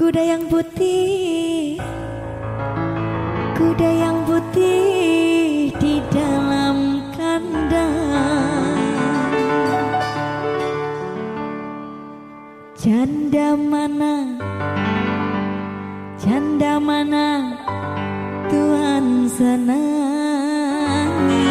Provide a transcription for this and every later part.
Kuda yang putih, kuda yang putih di dalam kandang. Janda mana Tuhan senangi.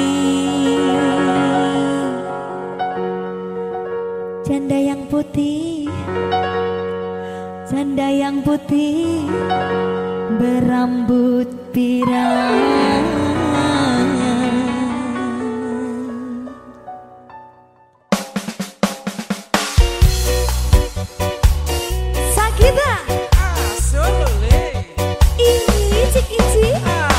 Janda yang putih, janda yang putih berambut pirang. Sakita Ici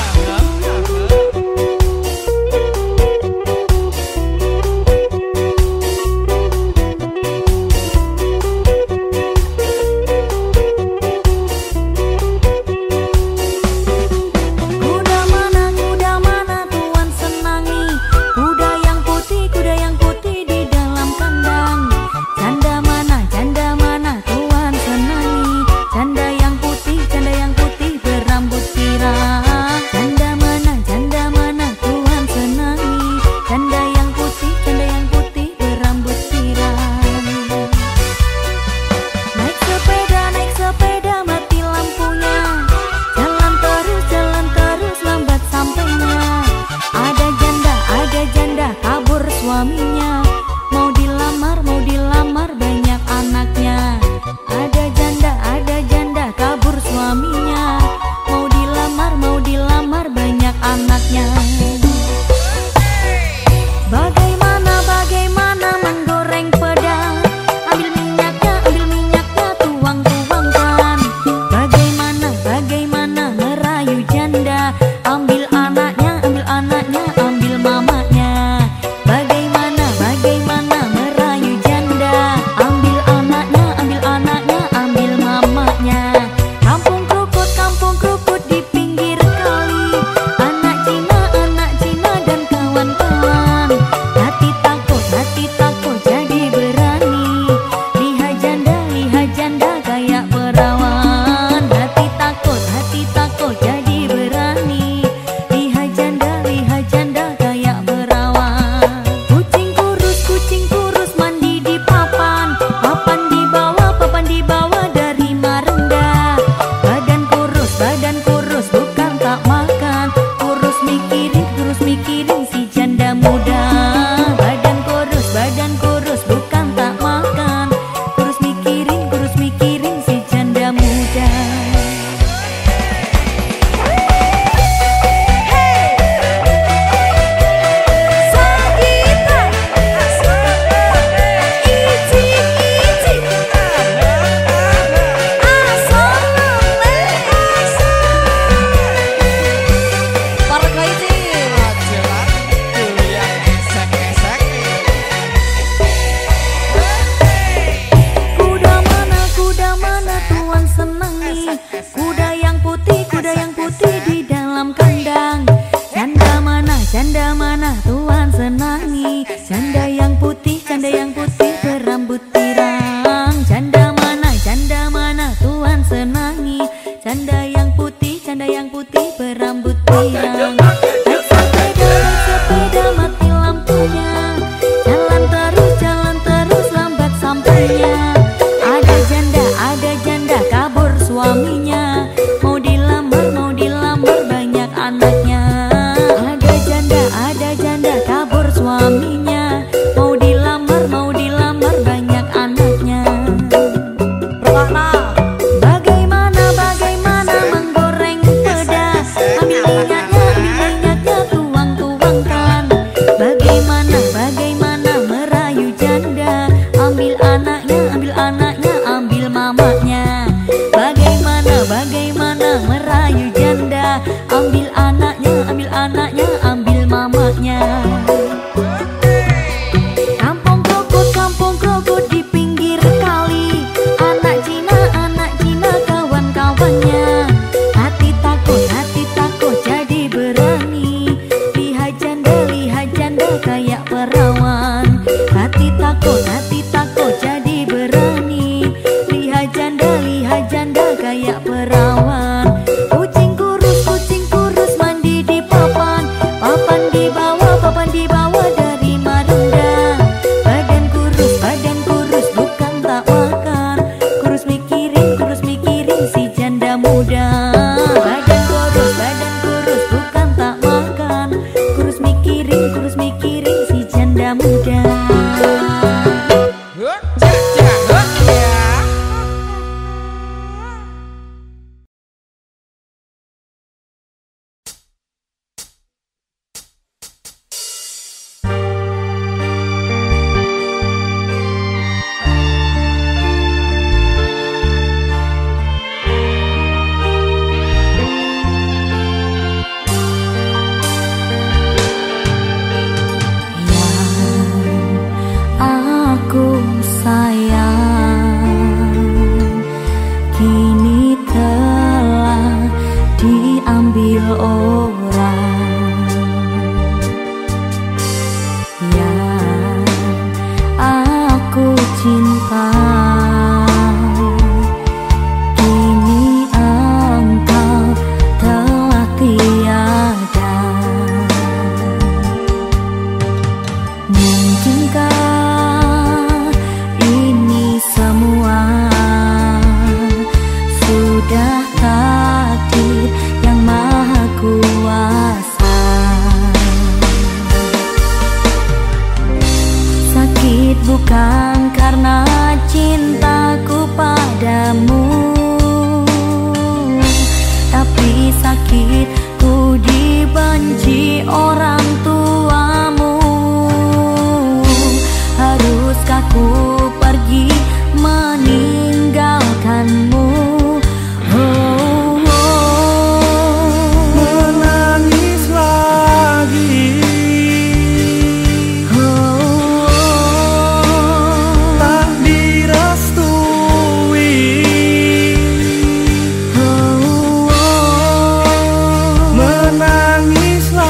suaminya, mau dilamar banyak anaknya. Ada janda kabur suaminya, mau dilamar banyak anaknya. Bagaimana menggoreng pedang, ambil minyaknya tuang-tuangkan. Bagaimana merayu janda, ambil anaknya ambil mamanya. Mikirin si janda muda, badan kurus bukan tak makan, kurus mikirin si janda muda. Sakita Ici kuda yang putih di dalam kandang. Janda mana Tuhan senangi. Janda yang putih berambut pirang. Janda mana Tuhan senangi. Janda yang putih berambut pirang. Naik sepeda mati lampunya, jalan terus lambat sampainya. Ada janda kabur suaminya, mau dilamar banyak anaknya. Ada janda kabur suaminya, mau dilamar banyak anaknya. Bagaimana menggoreng pedas, ambil minyaknya tuang-tuangkan. Bagaimana merayu janda, ambil anaknya ambil mamanya. Bagaimana merayu janda, ambil anaknya ambil mamanya. Kampung krokot di pinggir kali, anak Cina kawan-kawannya. Hati takut jadi berani, lihat janda kayak perawan. Hati takut jadi berani, lihat janda bukan karena cintaku padamu, tapi sakit ku dibenci orang tuamu. Haruskah ku pergi meninggalkanmu? Menangis lagi, tak direstui. Menangis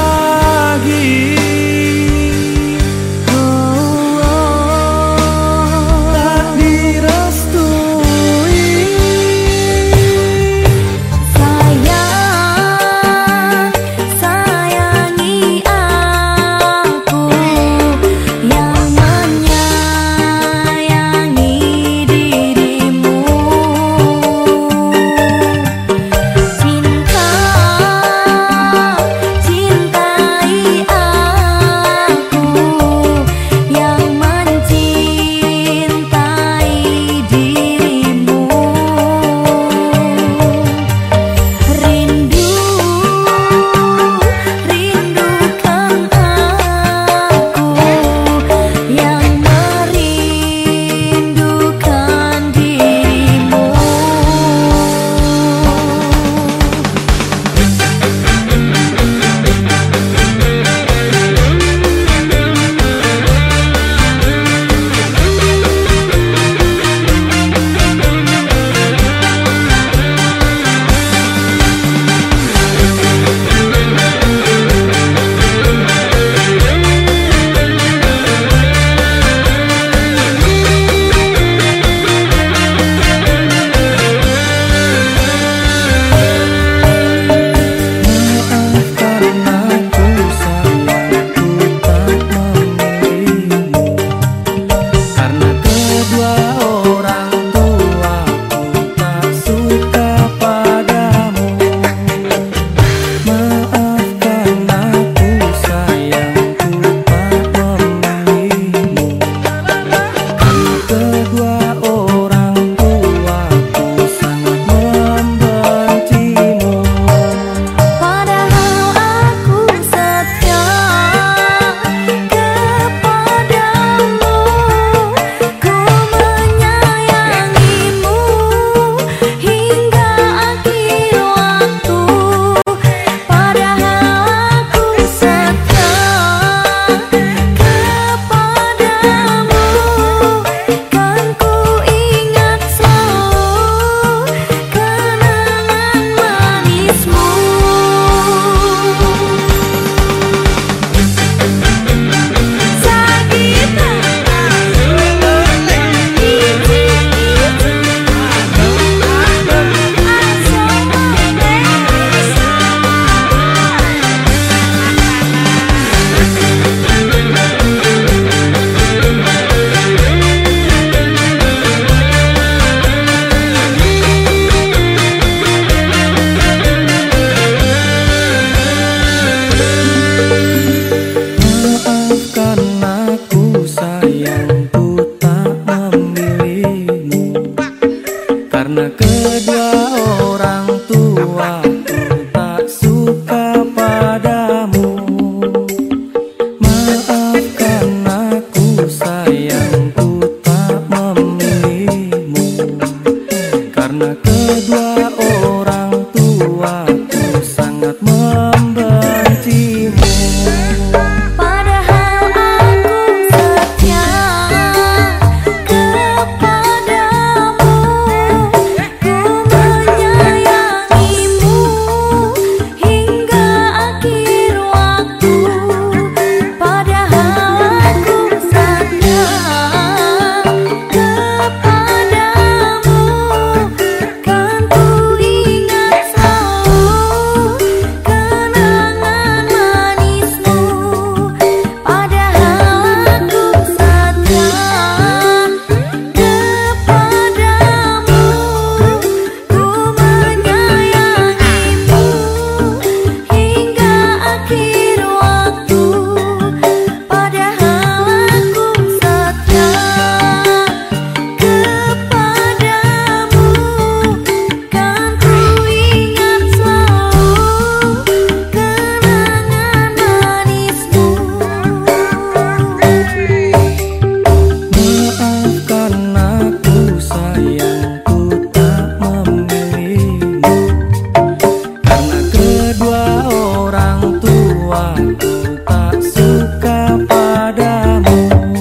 tak suka padamu.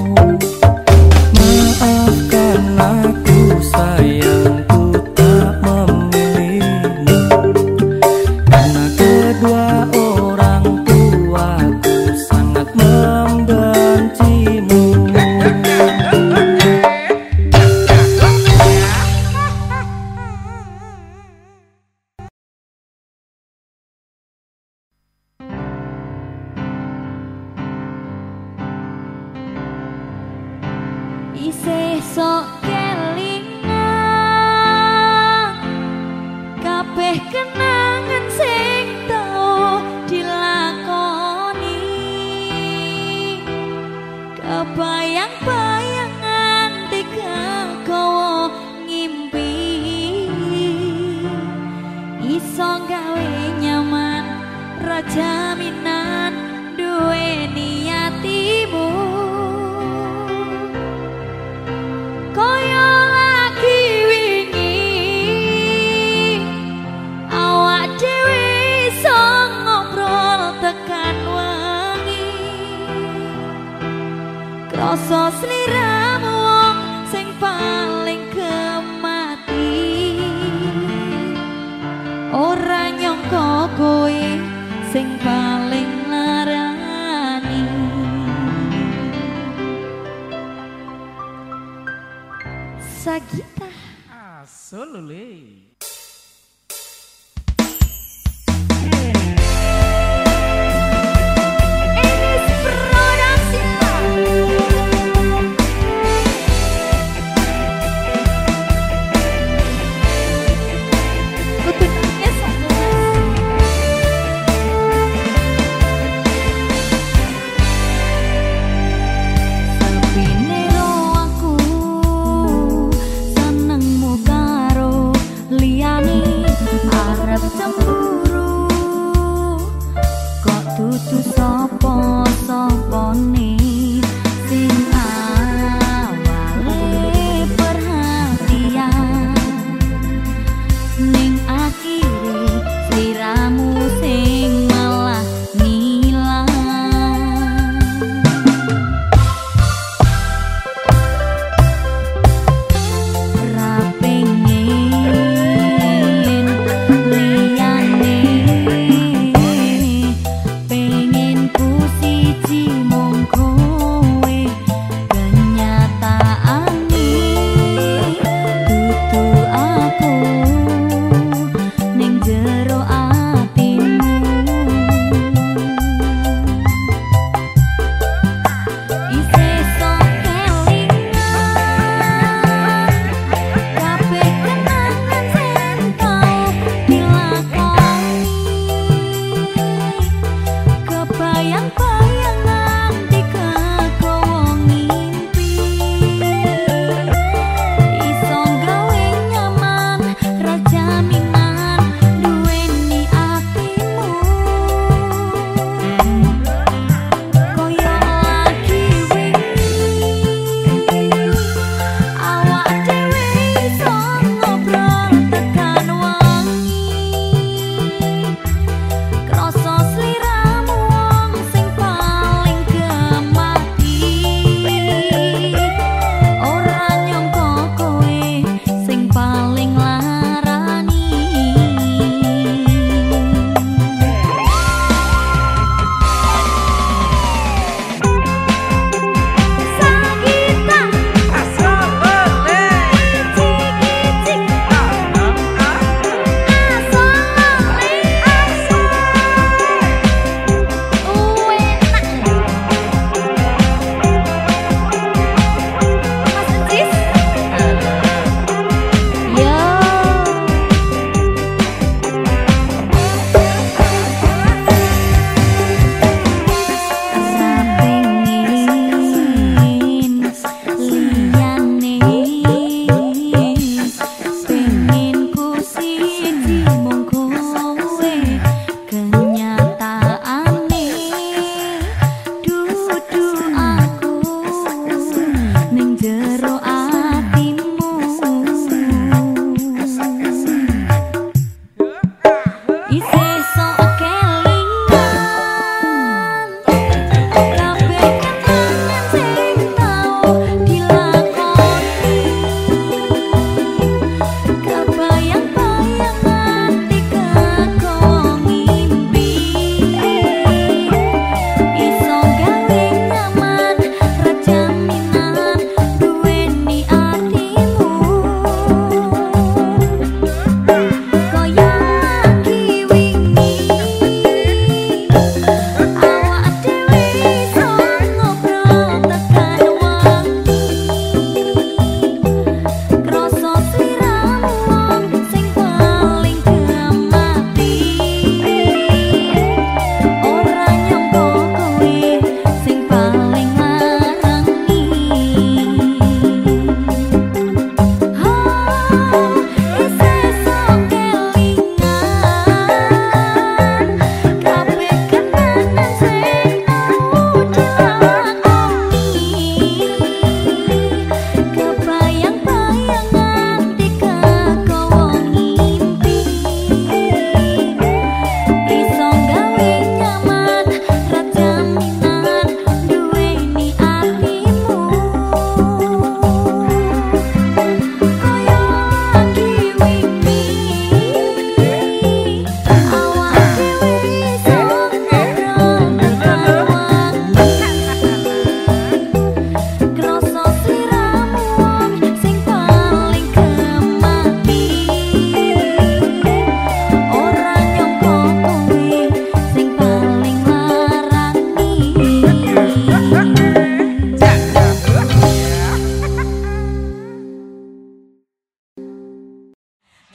Maafkan aku sayangku tak memilihmu, karena kedua orang tuaku sangat membencimu. Isih sok kelingan kabeh kenangan sing tau dilakoni, kebayang-bayang nganti kegawa ngimpi, iso gawe nyaman ra jaminan duweni atimu. Koyo lagi wingi awak dhewe iso ngobrol tekan wengi, krasa sliramu wong sing paling kemati, ora nyangka kowe sing paling larani. Sagita Asolole. Enis Production. Kutunya sepine ro aku senengmu karo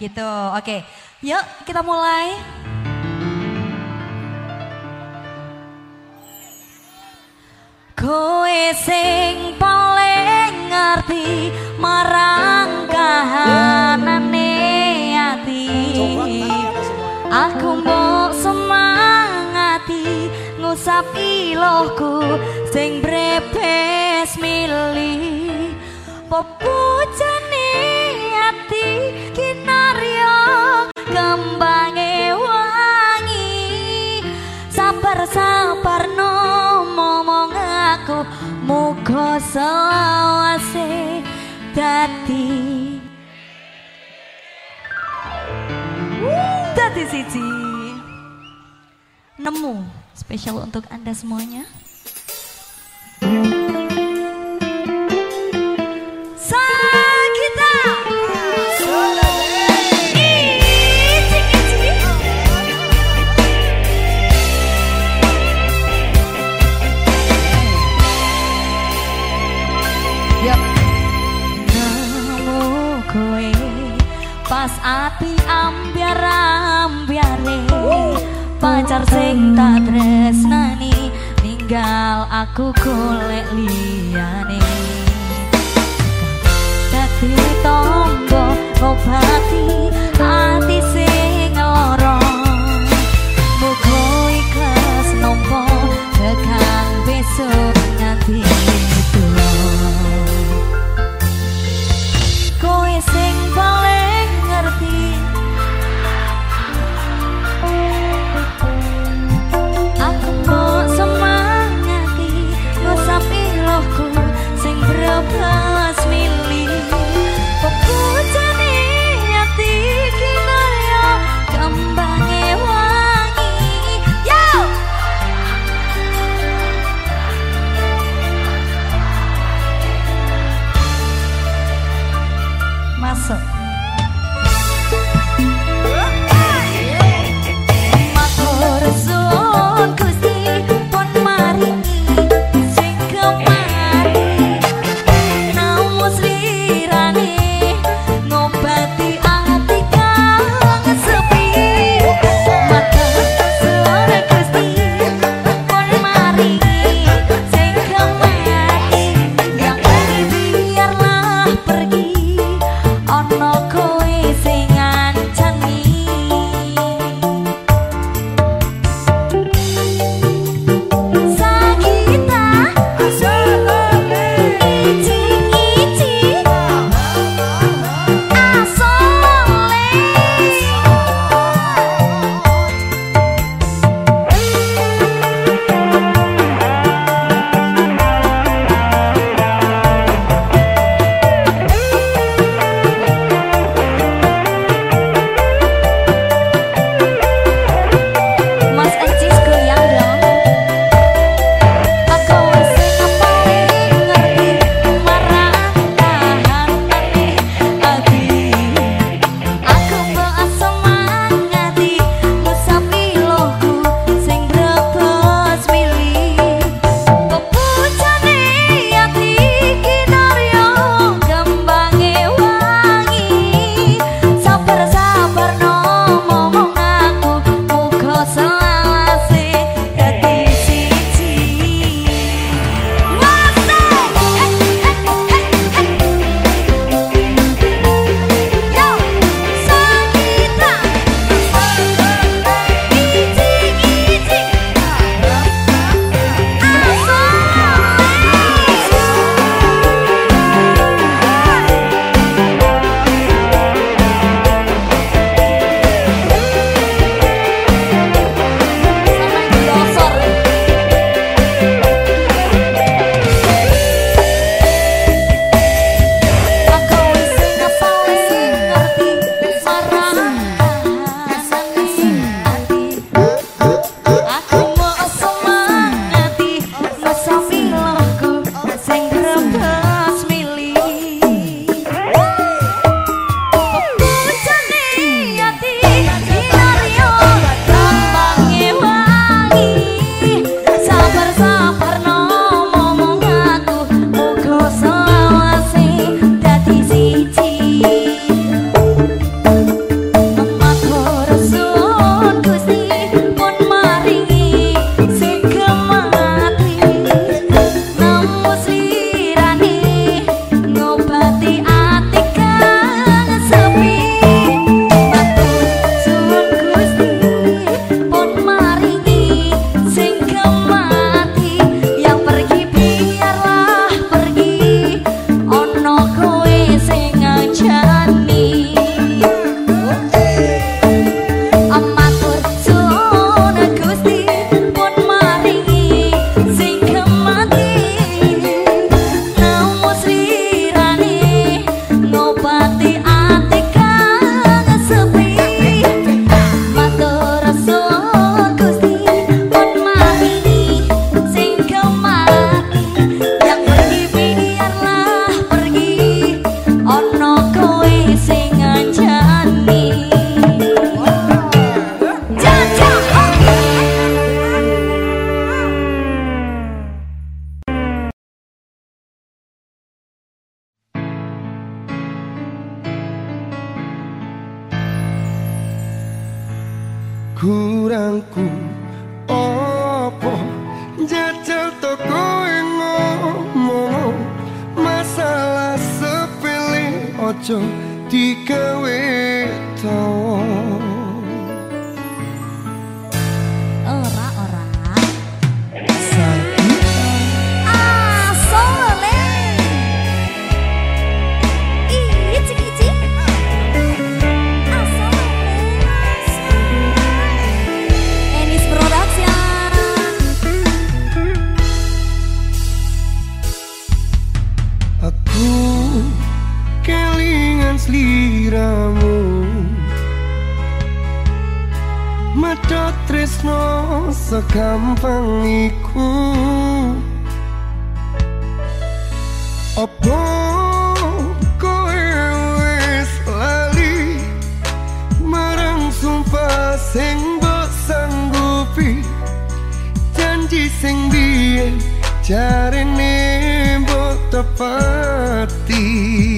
gitu. Oke, yuk kita mulai. Kowe sing paling ngerti marang kahanane ati. Aku mbok semangati ngusap ilohku sing brepes milih. Pepujane ati kinarya kembange wangi. Sabar-sabar no momong aku muga selawase dadi siji. Nemu spesial untuk Anda semuanya. Pas ati ambiar-ambiare pacar sing tak tresnani ninggal aku golek liyane. Dadi tombo ngobati ati sing lara. Muga ikhlas nampa tekan besok nganti tuwa. Kowe sing paling ngerti aku mau semangati ngusap ilohku sing brebes milih. Pepujane ati kinarya kembange wangi. Yo! Masuk. Matur suwun Gusti pun maringi sing kemari namus lirane ngobati ati kang sepi. Matur suwun Gusti pun maringi sing kemari yang biarlah pergi. Ono kowe sing ngancani Sagita Ici-ici Mas Encis goyang dong. Aku sing paling ngerti marang kahanane ati. Aku mbok semangati ngusap ilohku sing brebes milih. Pepujane ati kinarya kembange wangi. Sabar-sabar no momong aku muga selawase dadi siji. Yo, Sagita Ici-ici aku sing paling ngerti marang kahanane ati. Aku mau semangati ngusap ilohku sing brebes milih. Pepujane ati kinarya kembange wangi. Sabar-sabar no momong aku muga selawase dadi siji. kurangku opo jajal toko ngomong masalah sepele ojo digawe tawa. Sliramu medhot tresno segampang iku opo kowe wis lali marang sumpah sing mbok sanggupi janji sing biyen jarene mbok tepati.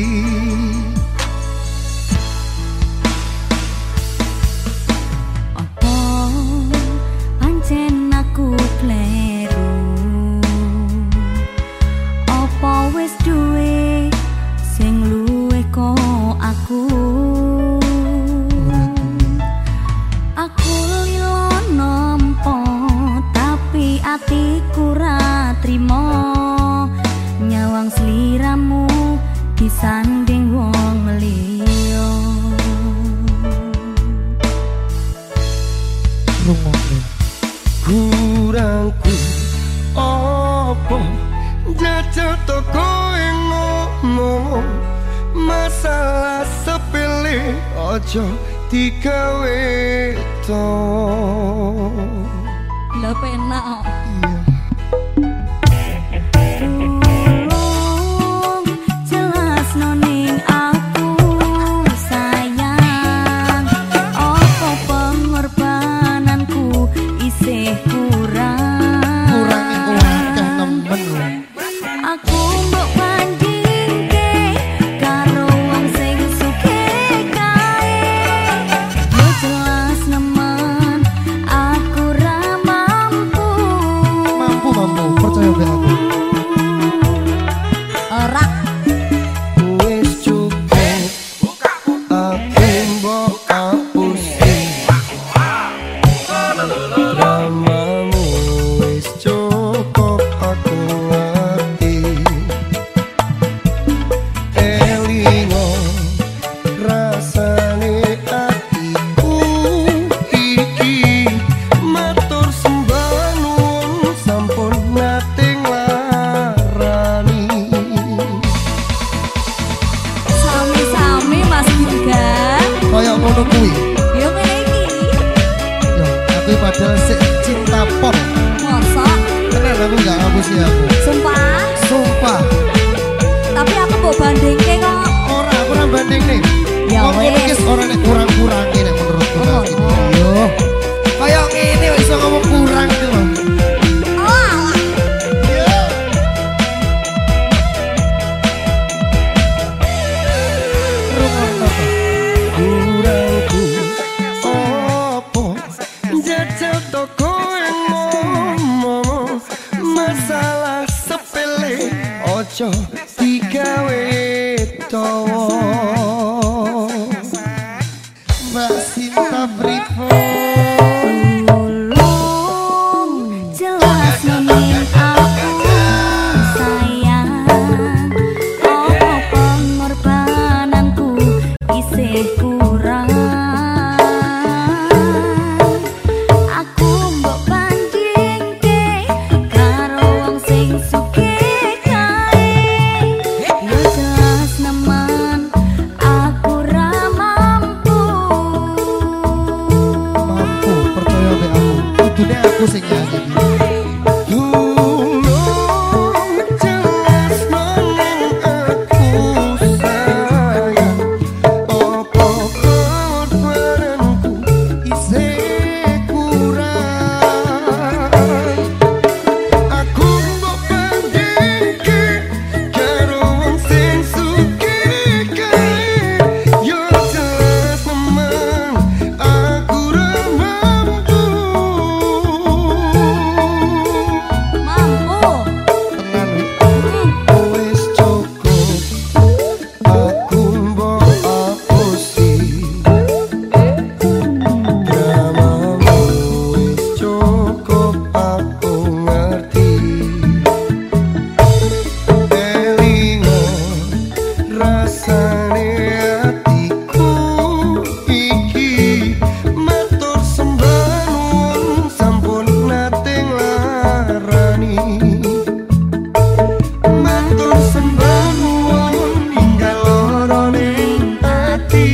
Atiku ra trimo nyawang sliramu disanding wong liya. Kurangku opo jajal toko ngomong masalah sepele ojo digawe tawa. Lha penak kok. Padahal sik cinta pop. Mosok? Bener aku gak ngapusi aku. Sumpah? Sumpah. Tapi aku mau bandingke kok. Aku ora banding nih. Ya wis. Ora nek kurang-kurangi nek menurutku. Yo. Kayak ngene wis iso ngomong kurang itu loh. Ojo digawe tawa. Mbak Sinta pripun tolong jelas ning aku sayang apa pengorbananku isih kurang. Aku mbok bandingke karo wong sing sugih. Yo matur sembah nuwun ninggal lara ning ati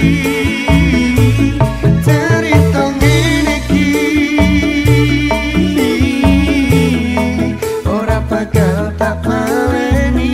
cerita ngene iki ora bakal tak baleni.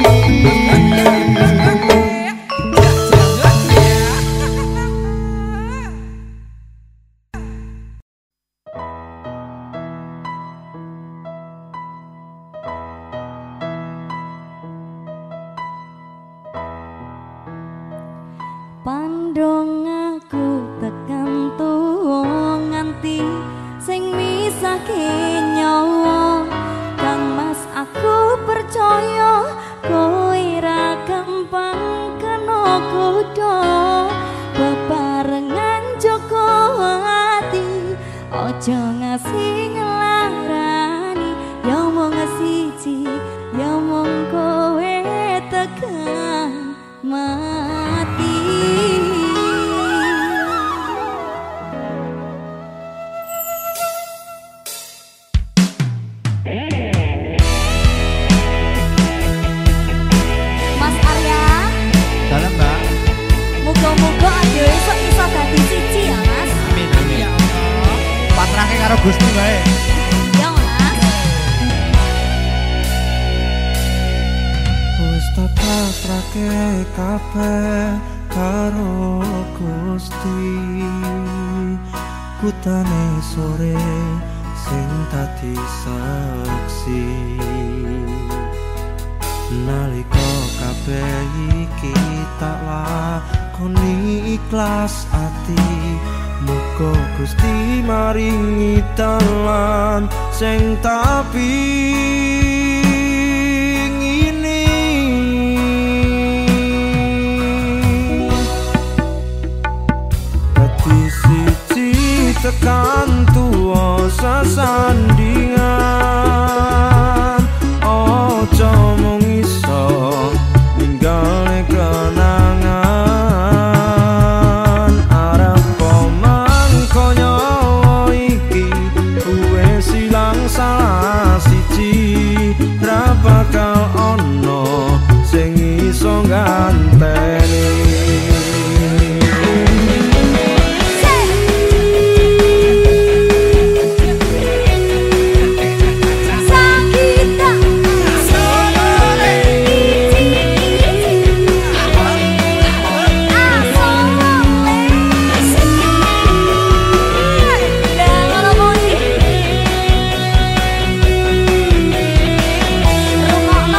Pandong aku tekan tuwa nganti sing misahke nyawa Kang Mas aku percaya kowe ra gampang kena godha bebarengan joko ati aja ngasih ngelarani ya mung siji ya mung kowe tekan mati. Mas Arya, Dalam Mbak. muga-muga adewe esuk iso dadi siji ya Mas. Amin amin. Ya Allah. Patrake karo Gusti bae. Ya Mas. Wis tak pasrahke kabeh karo Gusti Kutane sore sing dadi saksi Nalika kabeh iki tak lakoni ikhlas ati Muga Gusti maringi dalan sing tapi tekan tuwa sesandingan ojo mung iso ninggale kenangan arep mangko nyawa iki wis ilang salah siji ra bakal ono sing iso ganteni. Rumah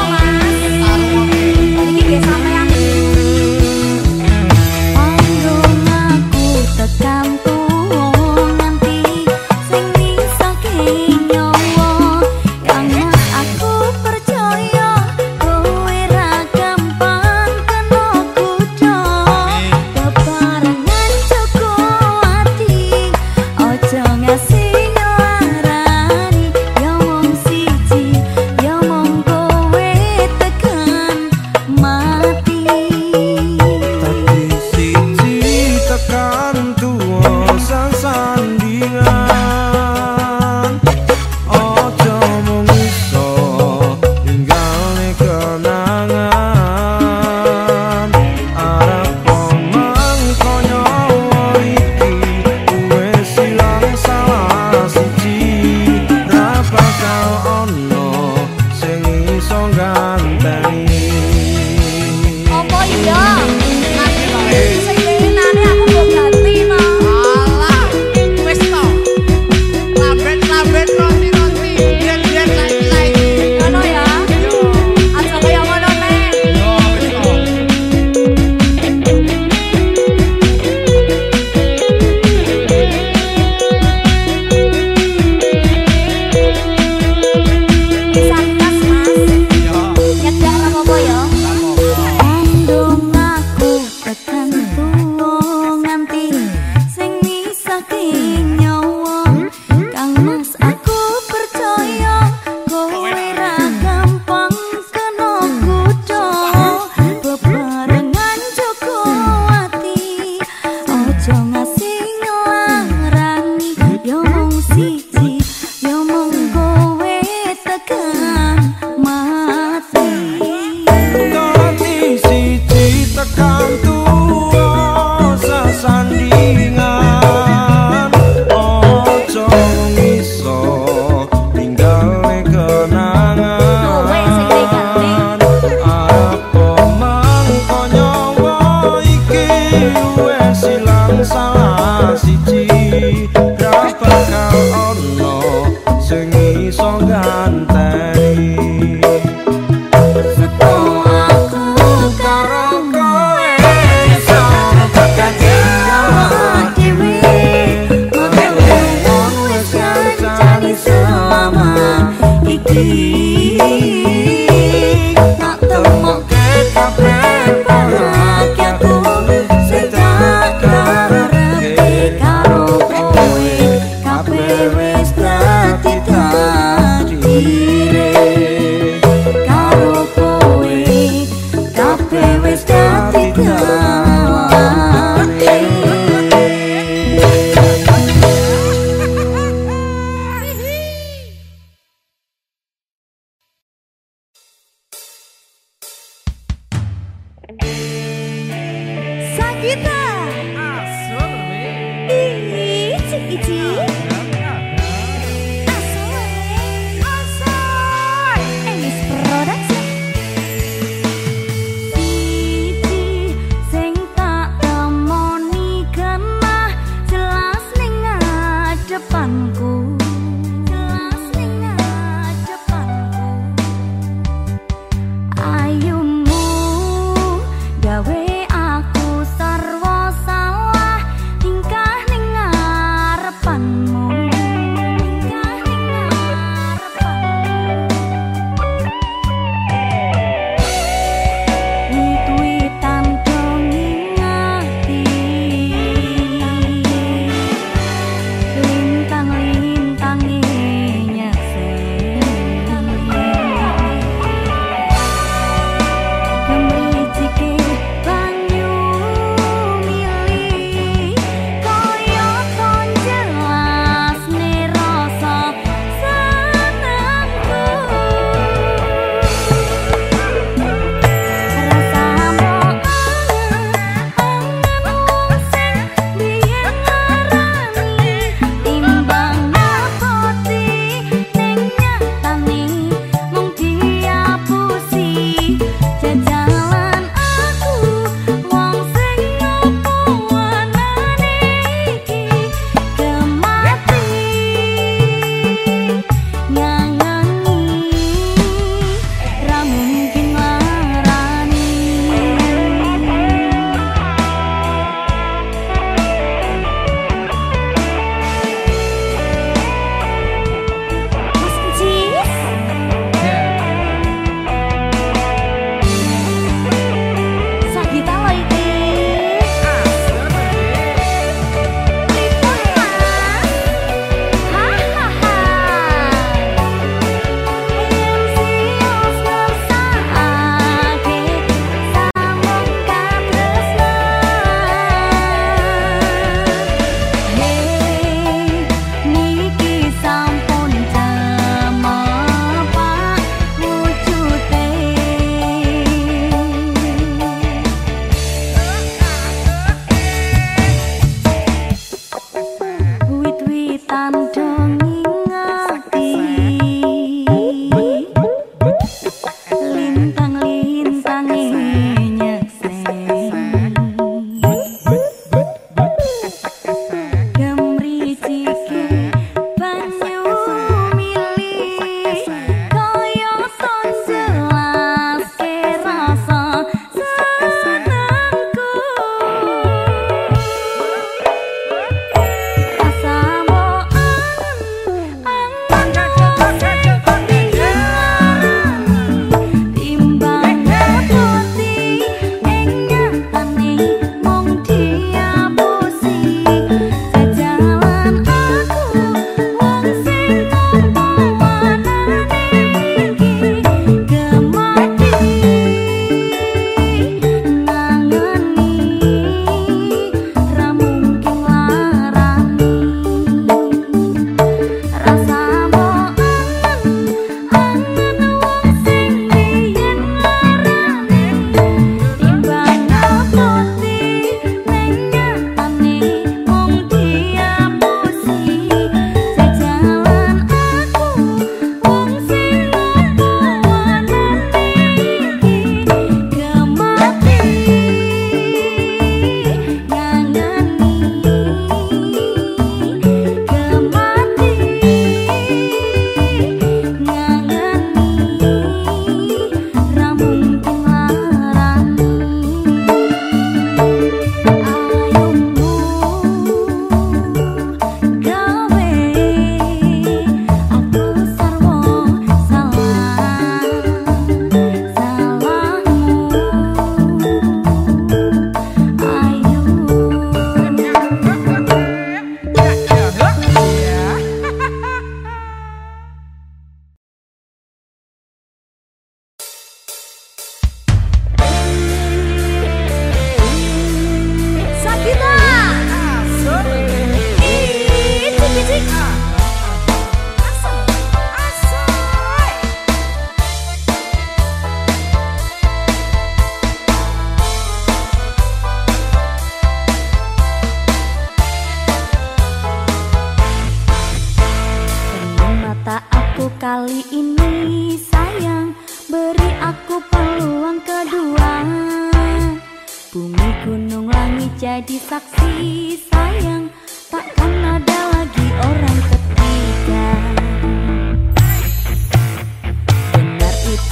Sagita Asul Ici Ici Asoy Enis Production Siji sing tak temoni genah jelas ning ngadepanku jelas ning ngadepanku ayumu gawe aku sarwa salah tingkah ning ngarepanmu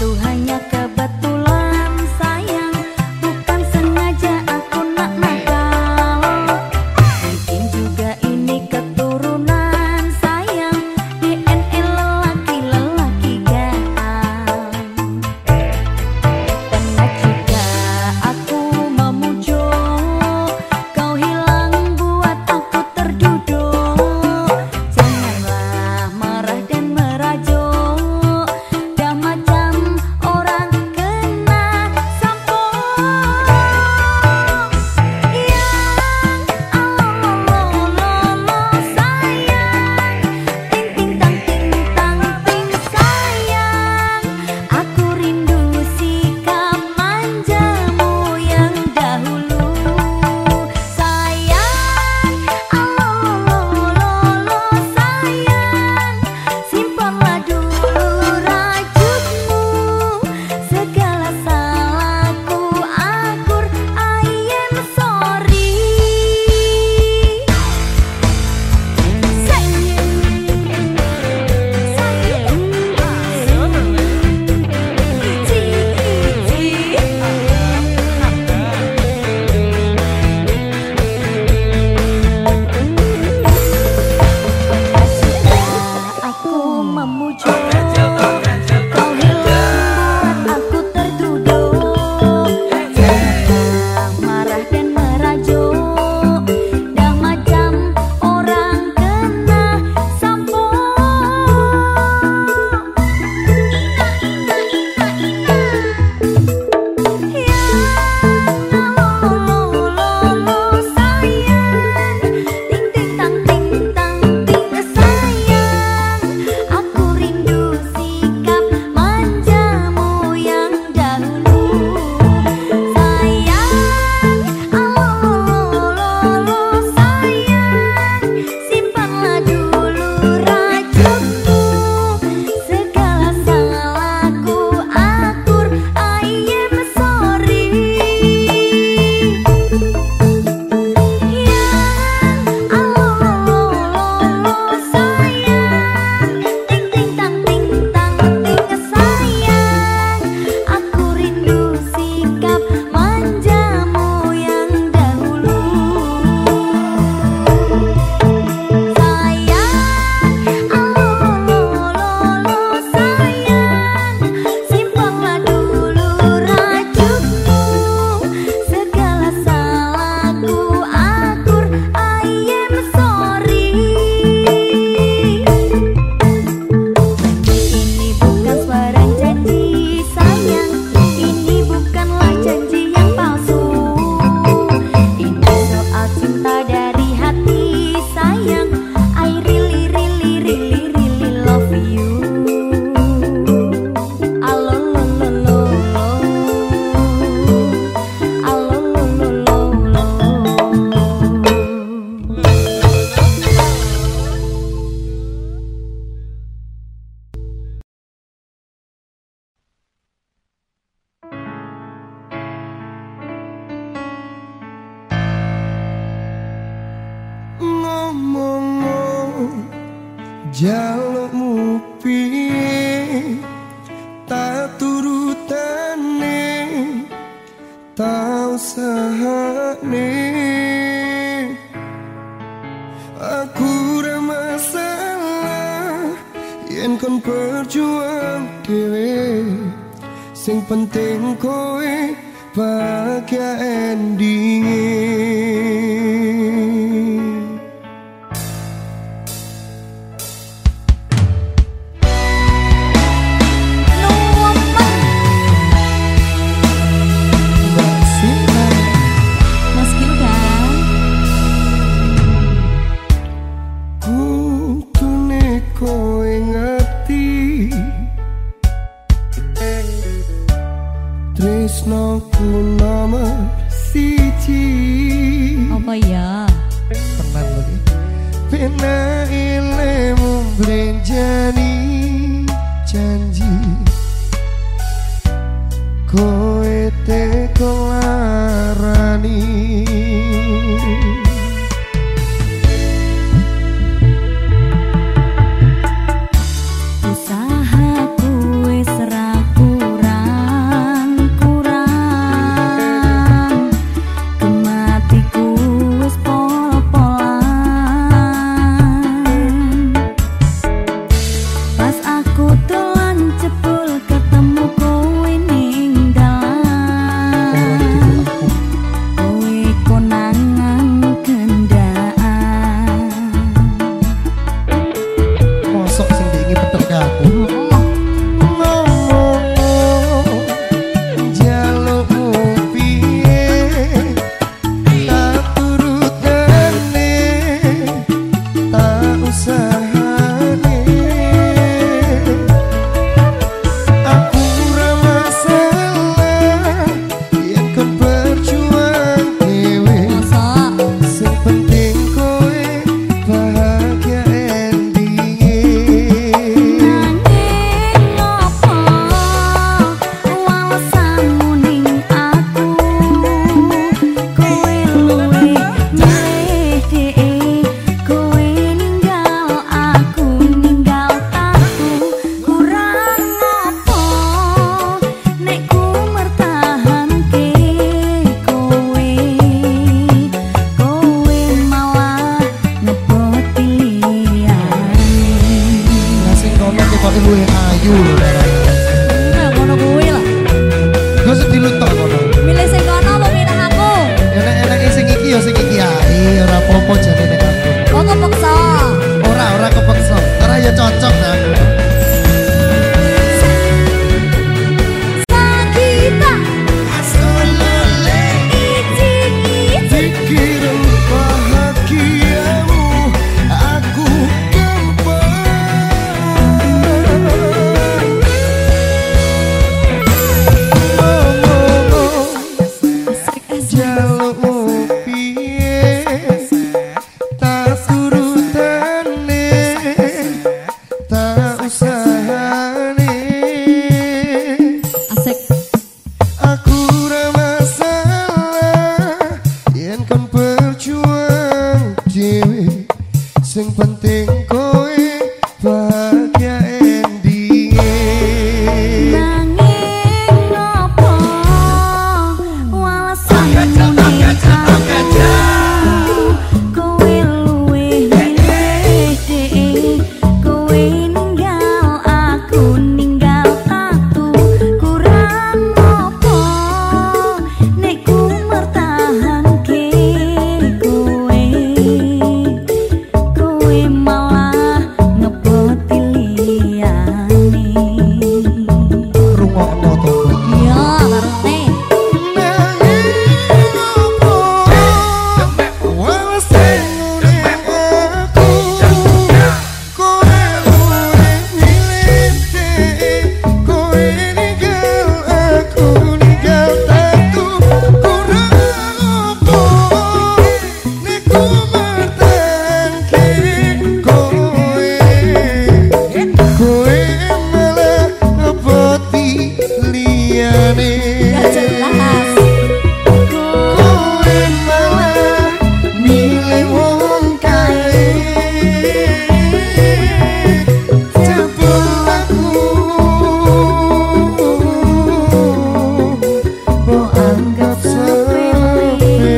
jalukmu piye tak turutane tak usahane aku ora masalah yen kon berjuang dhewe sing penting kowe bahagia endinge. Tresnoku nomor siji. Apa ya? Tenang lagi. Pena ilmu blenjani janji kowe teko larani. Usahaku wis ra kurang liyane. Gak jelas. Kowe malah milih wong kae. Jebul aku mbok anggap sepele.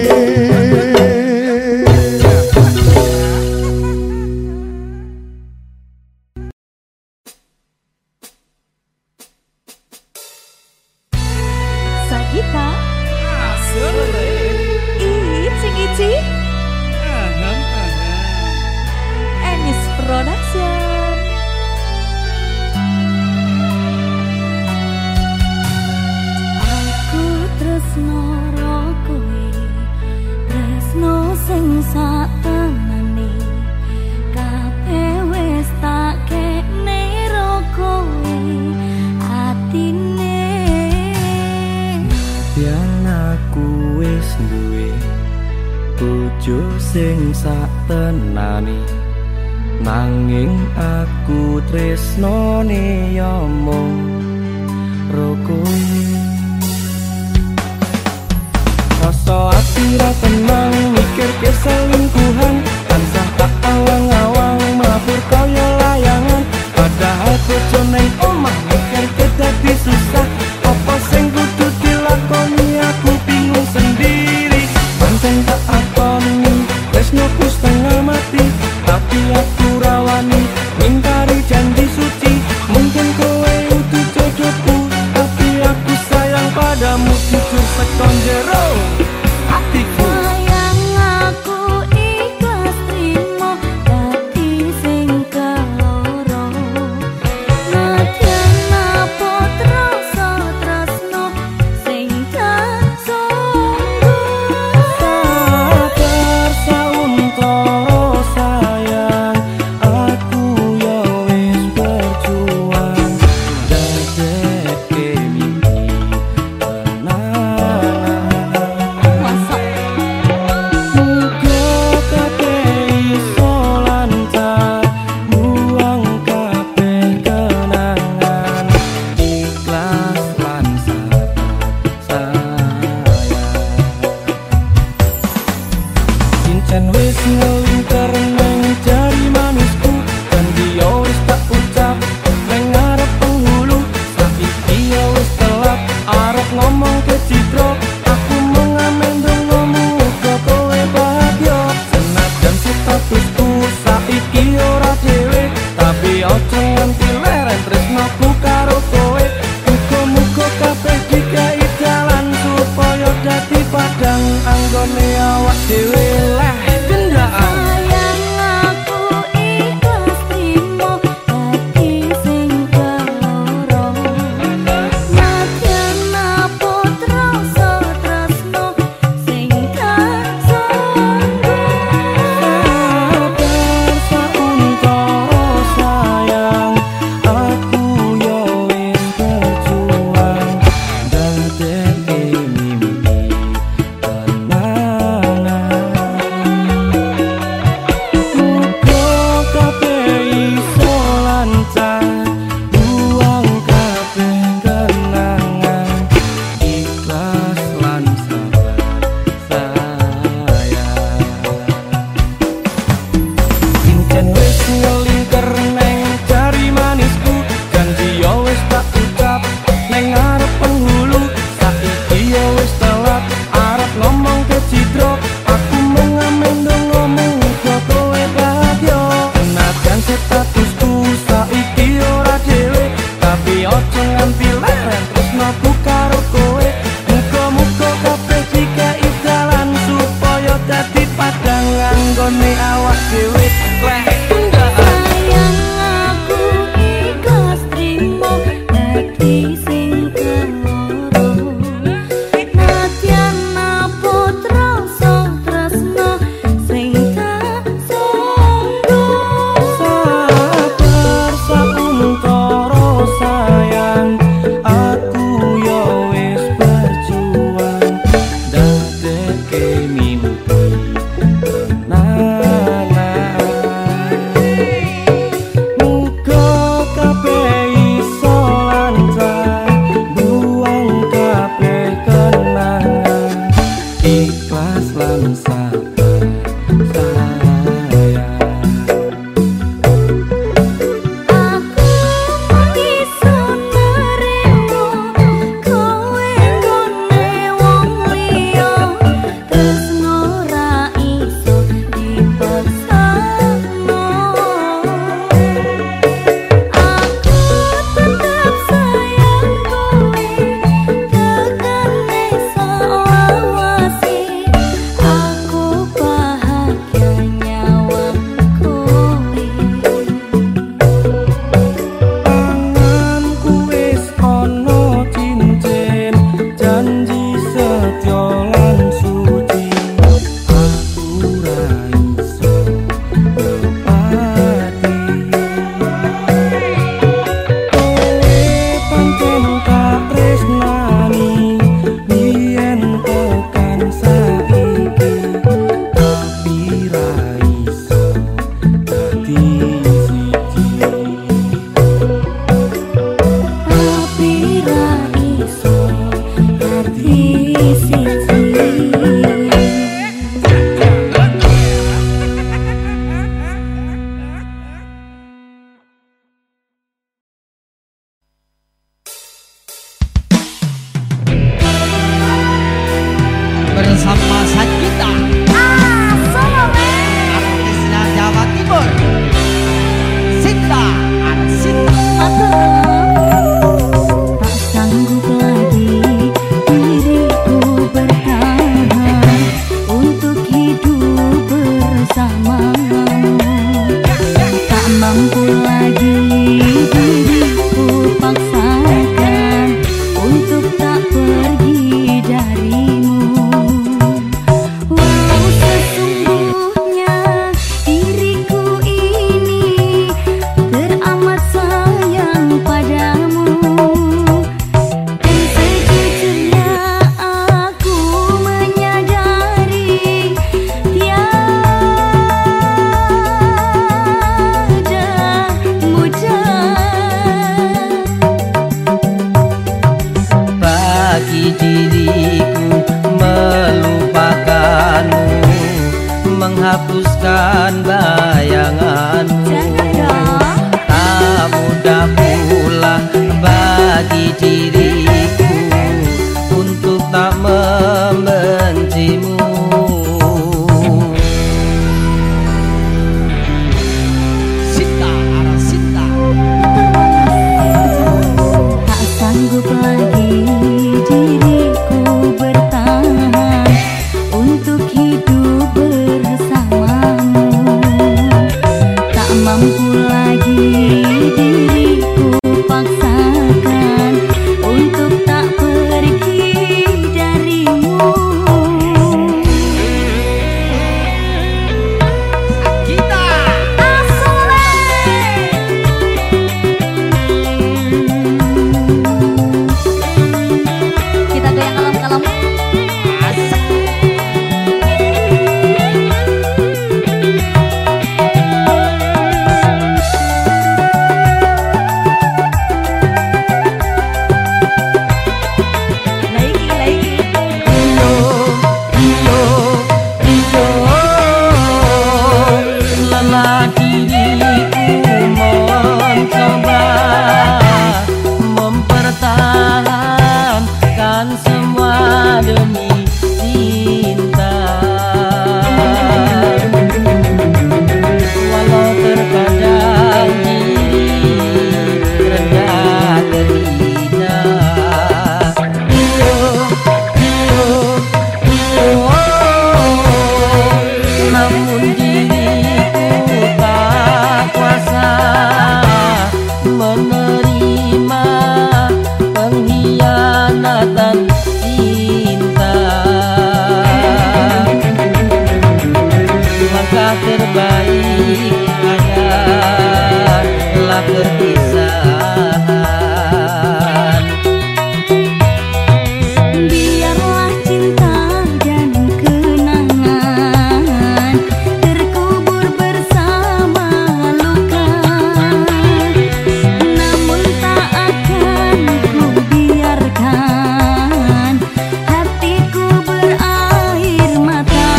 Sagita Ici Enis Production. Aku tresno karo kowe, tresno sing satenane. Kabeh wis tak kene karo kowe atine. Yen aku wis duwe bojo sing satenane, nanging aku tresnane ya mung karo kowe. Rasa ati ra tenang mikir keselingkuhan, tansah tak awang-awang mabur kaya layangan. Padahal bojo neng omah mikir dadi susah. Apa sing kudu dilakoni aku bingung sendiri. Pancen tak akoni tresnoku setengah mati, tapi aku rawani mingkari janji suci. Mungkin kowe utuh jodohku, tapi aku sayang padamu jujur sekon jero hatiku. Sayang aku menghapuskan bayanganmu. Tak mudah pula bagi diriku untuk tak membencimu. Sinta, Sinta. Tak sanggup lagi diriku bertahan untuk hidup bersamamu. Tak mampu lagi diriku paksakan untuk tak pergi darimu. Kita Kita goyang kalem-kalem. mempertahankan semua demi cinta. Walau terkadang diri rendah terhina, namun diriku tak kuasa menerima pengkhianatan cinta. Langkah terbaik hanyalah perpisahan. Biarlah cinta dan kenangan terkubur bersama luka, namun tak akan ku biarkan hatiku berair mata.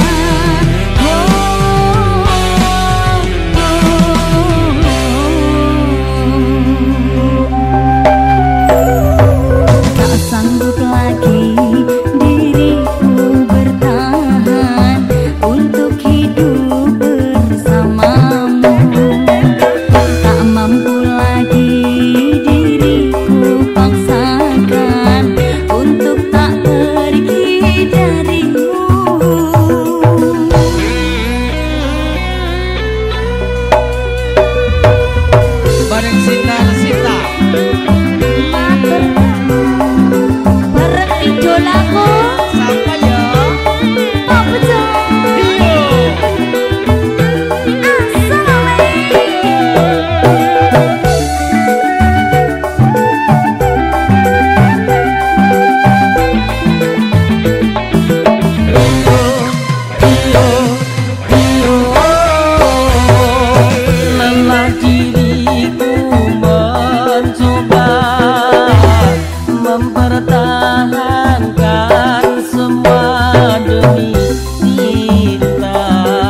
Tak sanggup lagi diriku bertahan untuk hidup bersamamu. Tak mampu lagi diriku paksakan untuk tak pergi darimu. Bareng Sinta, Sinta. Bareng idolaku. Siapa ya? Oh betul. Lelah diriku mencoba mempertahankan semua demi cinta.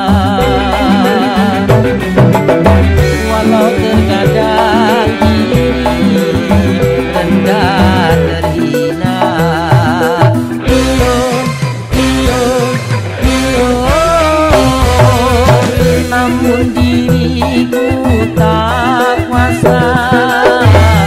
Walau terkadang diri rendah terhina, namun diriku tak kuasa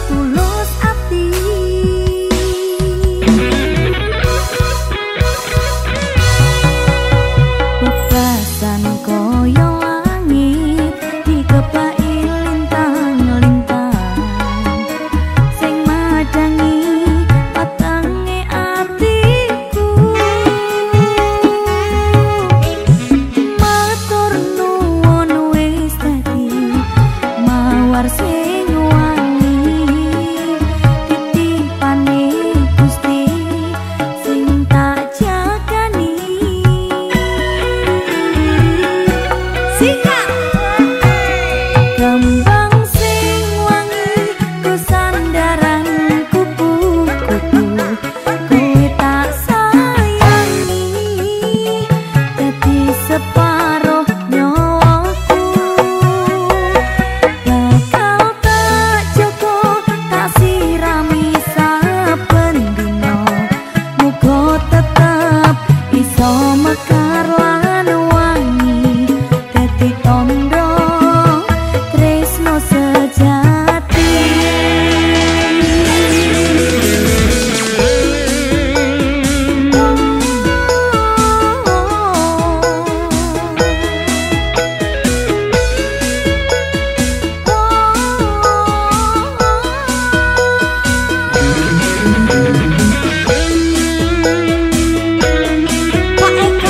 tulus ati. Bebasan koyo langit dikepai lintang-lintang sing madangi patange atiku. Matur nuwun wis dadi mawar sing wangi titipane Gusti sing tak jagani. Sika kembang sing wangi ku sandaran kupu-kupu kowe tak sayangi dadi separuh nyawaku. Bakal tak joko tak sirami saben dina muga tetep iso mekar lan wangi dadi tandha tresno sejati. Pak Eko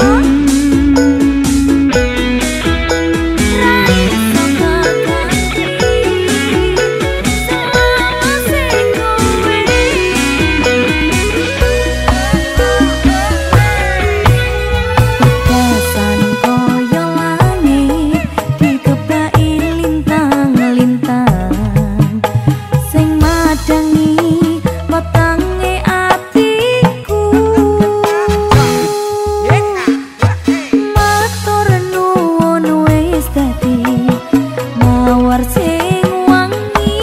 Bebasan koyo langit dikebai lintang-lintang sing madangi wetange atiku. Matur nuwun wis dadi mawar sing wangi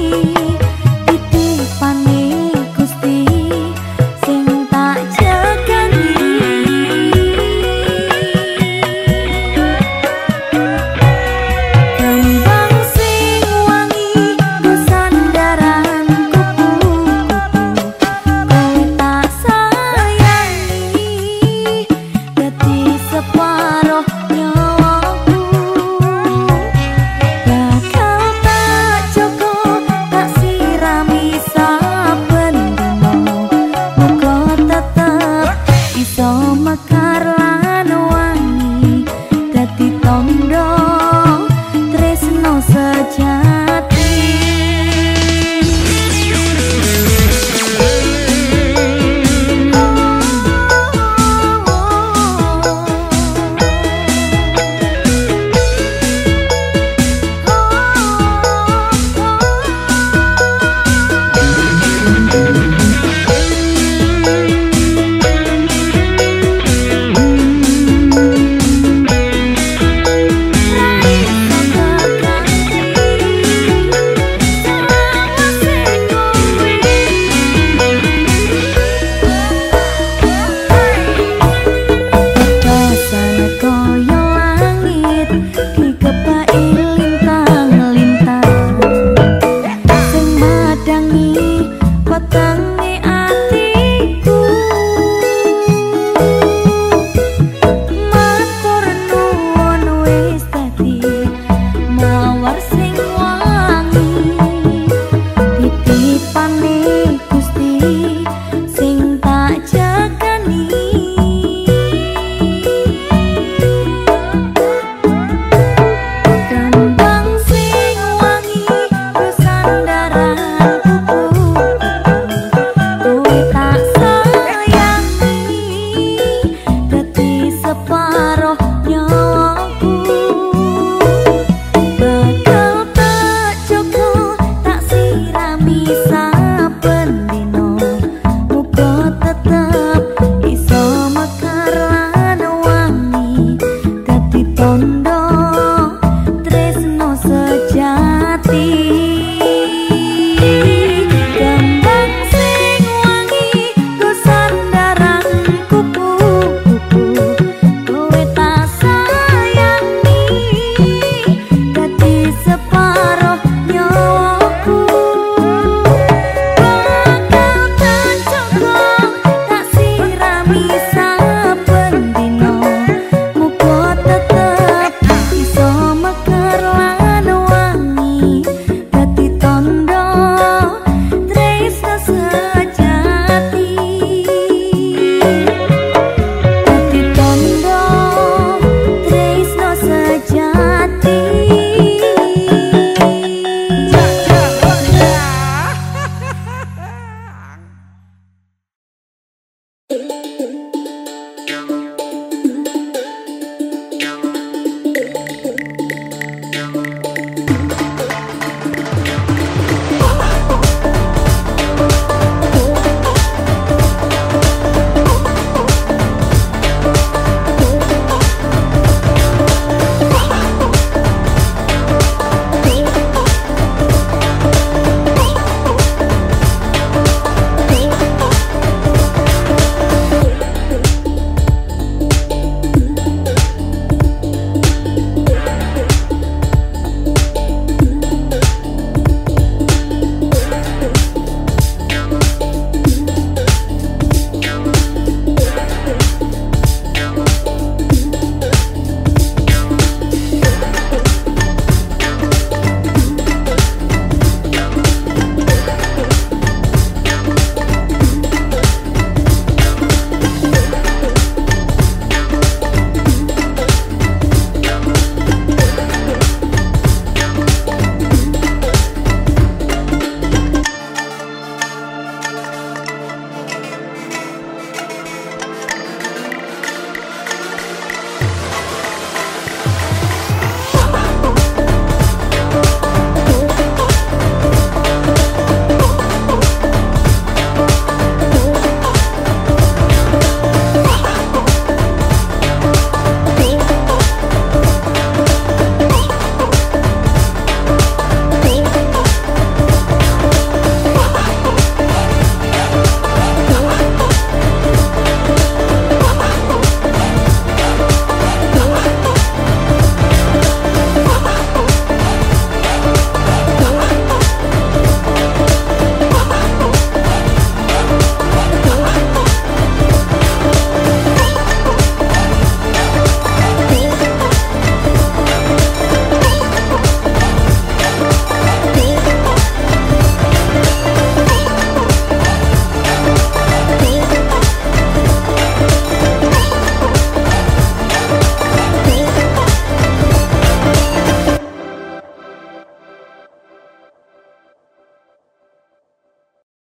titipane Gusti sing tak jagani. Kembang sing wangi ku sandaran kupu-kupu kowe tak sayangi dadi separuh nyawaku. Bakal tak joko tak sirami saben dina muga tetep iso mekar lan wangi dadi tandha tresno sejati. Bebasan koyo langit dikebai lintang-lintang sing madangi wetange atiku. Matur nuwun wis dadi mawar sing wangi titipane